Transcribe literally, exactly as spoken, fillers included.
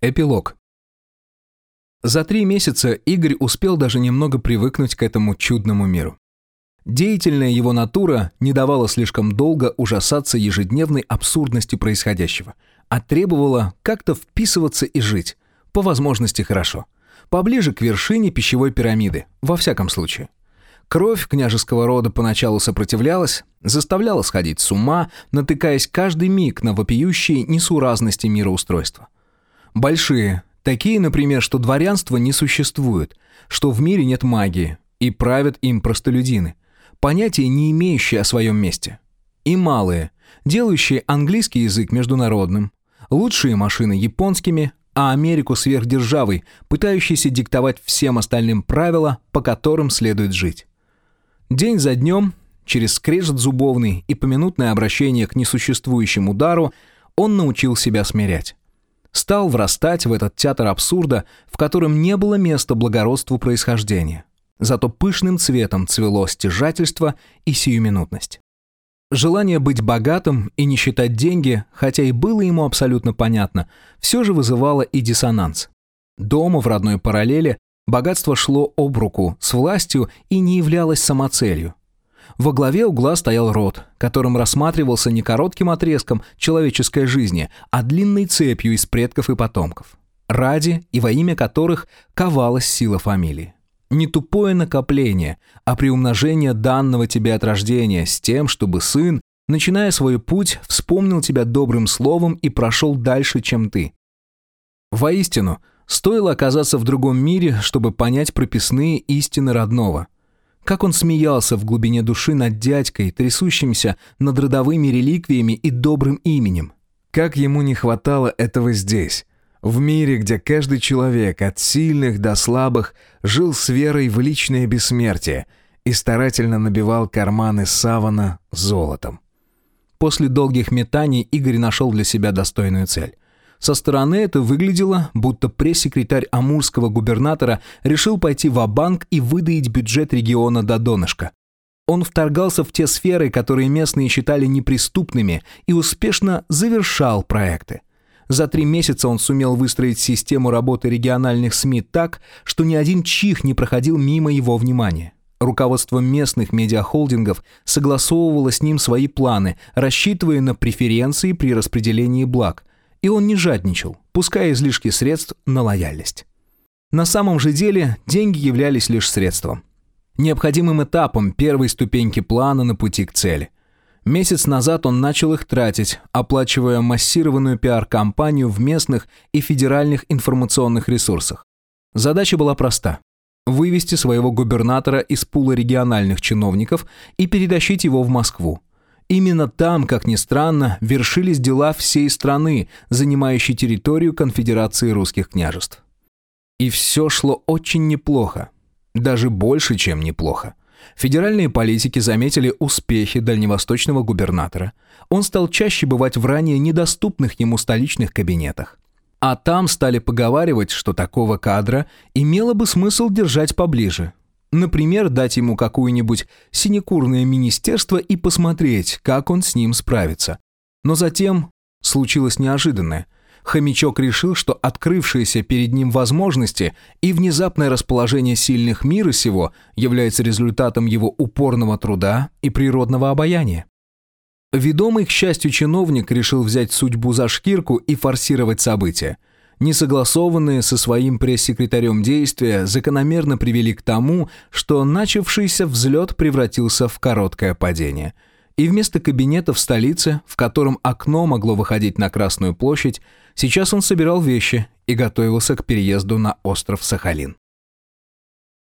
Эпилог. За три месяца Игорь успел даже немного привыкнуть к этому чудному миру. Деятельная его натура не давала слишком долго ужасаться ежедневной абсурдности происходящего, а требовала как-то вписываться и жить, по возможности хорошо, поближе к вершине пищевой пирамиды, во всяком случае. Кровь княжеского рода поначалу сопротивлялась, заставляла сходить с ума, натыкаясь каждый миг на вопиющие несуразности мироустройства. Большие, такие, например, что дворянства не существует, что в мире нет магии, и правят им простолюдины, понятия, не имеющие о своем месте. И малые, делающие английский язык международным, лучшие машины японскими, а Америку сверхдержавой, пытающейся диктовать всем остальным правила, по которым следует жить. День за днем, через скрежет зубовный и поминутное обращение к несуществующему удару, он научил себя смирять. Стал врастать в этот театр абсурда, в котором не было места благородству происхождения. Зато пышным цветом цвело стяжательство и сиюминутность. Желание быть богатым и не считать деньги, хотя и было ему абсолютно понятно, все же вызывало и диссонанс. Дома в родной параллели богатство шло об руку с властью и не являлось самоцелью. Во главе угла стоял род, которым рассматривался не коротким отрезком человеческой жизни, а длинной цепью из предков и потомков, ради и во имя которых ковалась сила фамилии. Не тупое накопление, а приумножение данного тебе от рождения с тем, чтобы сын, начиная свой путь, вспомнил тебя добрым словом и прошел дальше, чем ты. Воистину, стоило оказаться в другом мире, чтобы понять прописные истины родного. Как он смеялся в глубине души над дядькой, трясущимся над родовыми реликвиями и добрым именем. Как ему не хватало этого здесь, в мире, где каждый человек, от сильных до слабых, жил с верой в личное бессмертие и старательно набивал карманы савана золотом. После долгих метаний Игорь нашел для себя достойную цель. Со стороны это выглядело, будто пресс-секретарь амурского губернатора решил пойти ва-банк и выдаить бюджет региона до донышка. Он вторгался в те сферы, которые местные считали неприступными, и успешно завершал проекты. За три месяца он сумел выстроить систему работы региональных СМИ так, что ни один чих не проходил мимо его внимания. Руководство местных медиахолдингов согласовывало с ним свои планы, рассчитывая на преференции при распределении благ. И он не жадничал, пуская излишки средств на лояльность. На самом же деле деньги являлись лишь средством. Необходимым этапом первой ступеньки плана на пути к цели. Месяц назад он начал их тратить, оплачивая массированную пиар-кампанию в местных и федеральных информационных ресурсах. Задача была проста – вывести своего губернатора из пула региональных чиновников и перетащить его в Москву. Именно там, как ни странно, вершились дела всей страны, занимающей территорию Конфедерации русских княжеств. И все шло очень неплохо. Даже больше, чем неплохо. Федеральные политики заметили успехи дальневосточного губернатора. Он стал чаще бывать в ранее недоступных ему столичных кабинетах. А там стали поговаривать, что такого кадра имело бы смысл держать поближе. Например, дать ему какое-нибудь синекурное министерство и посмотреть, как он с ним справится. Но затем случилось неожиданное. Хомячок решил, что открывшиеся перед ним возможности и внезапное расположение сильных мира сего является результатом его упорного труда и природного обаяния. Ведомый, к счастью, чиновник решил взять судьбу за шкирку и форсировать события. Несогласованные со своим пресс-секретарем действия закономерно привели к тому, что начавшийся взлет превратился в короткое падение. И вместо кабинета в столице, в котором окно могло выходить на Красную площадь, сейчас он собирал вещи и готовился к переезду на остров Сахалин.